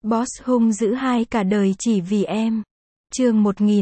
Boss hung dữ hai cả đời chỉ vì em. Chương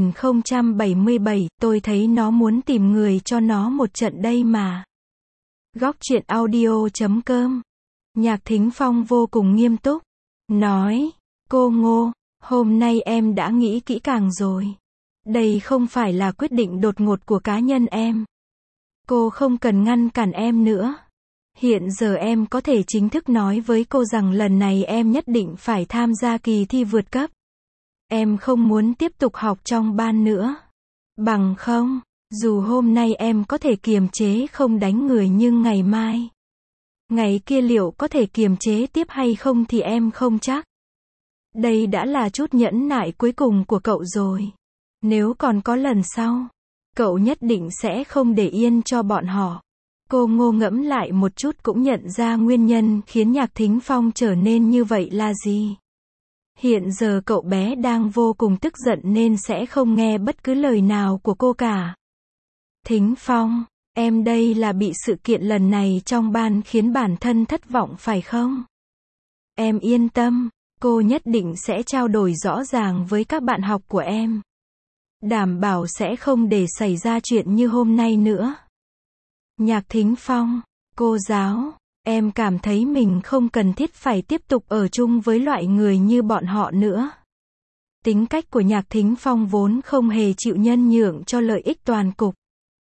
1077, tôi thấy nó muốn tìm người cho nó một trận đây mà. Góc truyện audio.com. Nhạc Thính Phong vô cùng nghiêm túc. Nói, cô Ngô, hôm nay em đã nghĩ kỹ càng rồi. Đây không phải là quyết định đột ngột của cá nhân em. Cô không cần ngăn cản em nữa. Hiện giờ em có thể chính thức nói với cô rằng lần này em nhất định phải tham gia kỳ thi vượt cấp. Em không muốn tiếp tục học trong ban nữa. Bằng không, dù hôm nay em có thể kiềm chế không đánh người nhưng ngày mai, ngày kia liệu có thể kiềm chế tiếp hay không thì em không chắc. Đây đã là chút nhẫn nại cuối cùng của cậu rồi. Nếu còn có lần sau, cậu nhất định sẽ không để yên cho bọn họ. Cô Ngô ngẫm lại một chút cũng nhận ra nguyên nhân khiến Nhạc Thính Phong trở nên như vậy là gì. Hiện giờ cậu bé đang vô cùng tức giận nên sẽ không nghe bất cứ lời nào của cô cả. Thính Phong, em đây là bị sự kiện lần này trong ban khiến bản thân thất vọng phải không? Em yên tâm, cô nhất định sẽ trao đổi rõ ràng với các bạn học của em. Đảm bảo sẽ không để xảy ra chuyện như hôm nay nữa. Nhạc Thính Phong, cô giáo, em cảm thấy mình không cần thiết phải tiếp tục ở chung với loại người như bọn họ nữa. Tính cách của Nhạc Thính Phong vốn không hề chịu nhân nhượng cho lợi ích toàn cục.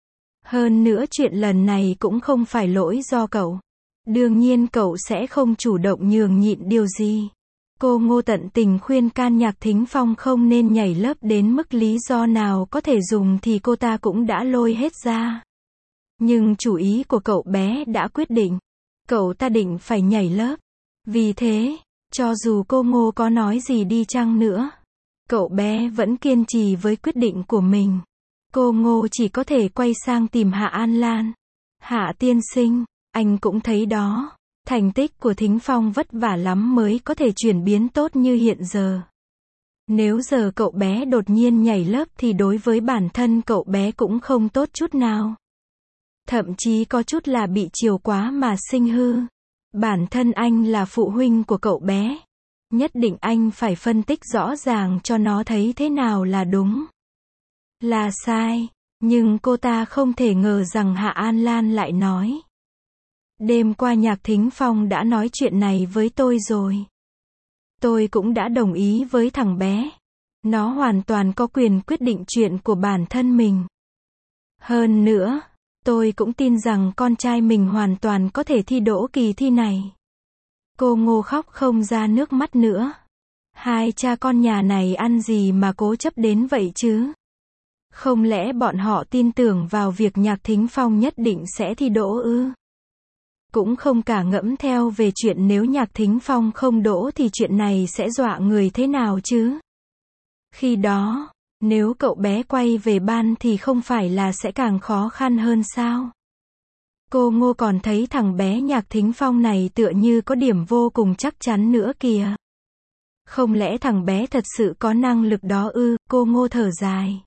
Hơn nữa chuyện lần này cũng không phải lỗi do cậu. Đương nhiên cậu sẽ không chủ động nhường nhịn điều gì. Cô Ngô tận tình khuyên can Nhạc Thính Phong không nên nhảy lớp đến mức lý do nào có thể dùng thì cô ta cũng đã lôi hết ra. Nhưng chủ ý của cậu bé đã quyết định. Cậu ta định phải nhảy lớp. Vì thế, cho dù cô Ngô có nói gì đi chăng nữa, cậu bé vẫn kiên trì với quyết định của mình. Cô Ngô chỉ có thể quay sang tìm Hạ An Lan. Hạ tiên sinh, anh cũng thấy đó. Thành tích của Thính Phong vất vả lắm mới có thể chuyển biến tốt như hiện giờ. Nếu giờ cậu bé đột nhiên nhảy lớp thì đối với bản thân cậu bé cũng không tốt chút nào. Thậm chí có chút là bị chiều quá mà sinh hư. Bản thân anh là phụ huynh của cậu bé. Nhất định anh phải phân tích rõ ràng cho nó thấy thế nào là đúng, là sai. Nhưng cô ta không thể ngờ rằng Hạ An Lan lại nói. Đêm qua Nhạc Thính Phong đã nói chuyện này với tôi rồi. Tôi cũng đã đồng ý với thằng bé. Nó hoàn toàn có quyền quyết định chuyện của bản thân mình. Hơn nữa, tôi cũng tin rằng con trai mình hoàn toàn có thể thi đỗ kỳ thi này. Cô Ngô khóc không ra nước mắt nữa. Hai cha con nhà này ăn gì mà cố chấp đến vậy chứ? Không lẽ bọn họ tin tưởng vào việc Nhạc Thính Phong nhất định sẽ thi đỗ ư? Cũng không cả ngẫm theo về chuyện nếu Nhạc Thính Phong không đỗ thì chuyện này sẽ dọa người thế nào chứ? Khi đó, nếu cậu bé quay về ban thì không phải là sẽ càng khó khăn hơn sao? Cô Ngô còn thấy thằng bé Nhạc Thính Phong này tựa như có điểm vô cùng chắc chắn nữa kìa. Không lẽ thằng bé thật sự có năng lực đó ư? Cô Ngô thở dài.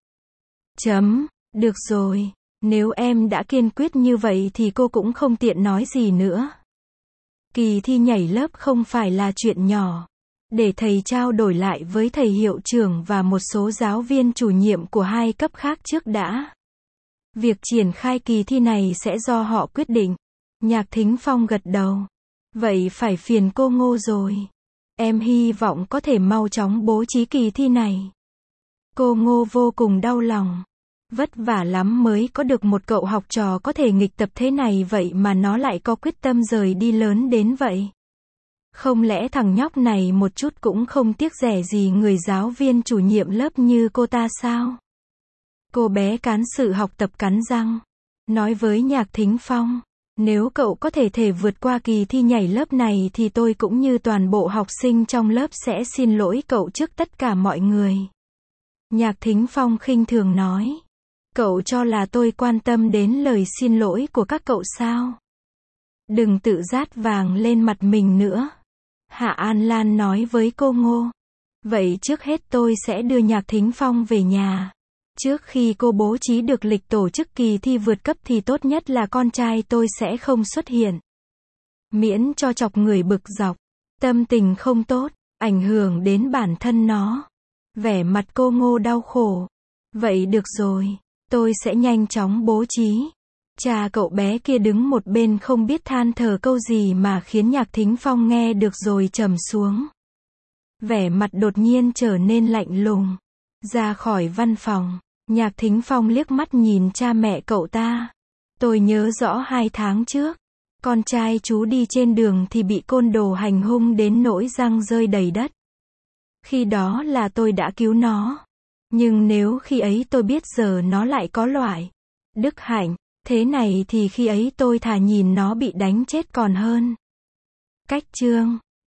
Được rồi, nếu em đã kiên quyết như vậy thì cô cũng không tiện nói gì nữa. Kỳ thi nhảy lớp không phải là chuyện nhỏ. Để thầy trao đổi lại với thầy hiệu trưởng và một số giáo viên chủ nhiệm của hai cấp khác trước đã. Việc triển khai kỳ thi này sẽ do họ quyết định. Nhạc Thính Phong gật đầu. Vậy phải phiền cô Ngô rồi. Em hy vọng có thể mau chóng bố trí kỳ thi này. Cô Ngô vô cùng đau lòng. Vất vả lắm mới có được một cậu học trò có thể nghịch tập thế này vậy mà nó lại có quyết tâm rời đi lớn đến vậy. Không lẽ thằng nhóc này một chút cũng không tiếc rẻ gì người giáo viên chủ nhiệm lớp như cô ta sao? Cô bé cán sự học tập cắn răng. Nói với Nhạc Thính Phong, nếu cậu có thể vượt qua kỳ thi nhảy lớp này thì tôi cũng như toàn bộ học sinh trong lớp sẽ xin lỗi cậu trước tất cả mọi người. Nhạc Thính Phong khinh thường nói. Cậu cho là tôi quan tâm đến lời xin lỗi của các cậu sao? Đừng tự dát vàng lên mặt mình nữa. Hạ An Lan nói với cô Ngô. Vậy trước hết tôi sẽ đưa Nhạc Thính Phong về nhà. Trước khi cô bố trí được lịch tổ chức kỳ thi vượt cấp thì tốt nhất là con trai tôi sẽ không xuất hiện. Miễn cho chọc người bực dọc. Tâm tình không tốt, ảnh hưởng đến bản thân nó. Vẻ mặt cô Ngô đau khổ. Vậy được rồi, tôi sẽ nhanh chóng bố trí. Cha cậu bé kia đứng một bên không biết than thở câu gì mà khiến Nhạc Thính Phong nghe được rồi trầm xuống. Vẻ mặt đột nhiên trở nên lạnh lùng. Ra khỏi văn phòng, Nhạc Thính Phong liếc mắt nhìn cha mẹ cậu ta. Tôi nhớ rõ 2 tháng trước, con trai chú đi trên đường thì bị côn đồ hành hung đến nỗi răng rơi đầy đất. Khi đó là tôi đã cứu nó. Nhưng nếu khi ấy tôi biết giờ nó lại có loại đức hạnh thế này thì khi ấy tôi thà nhìn nó bị đánh chết còn hơn. Cách chương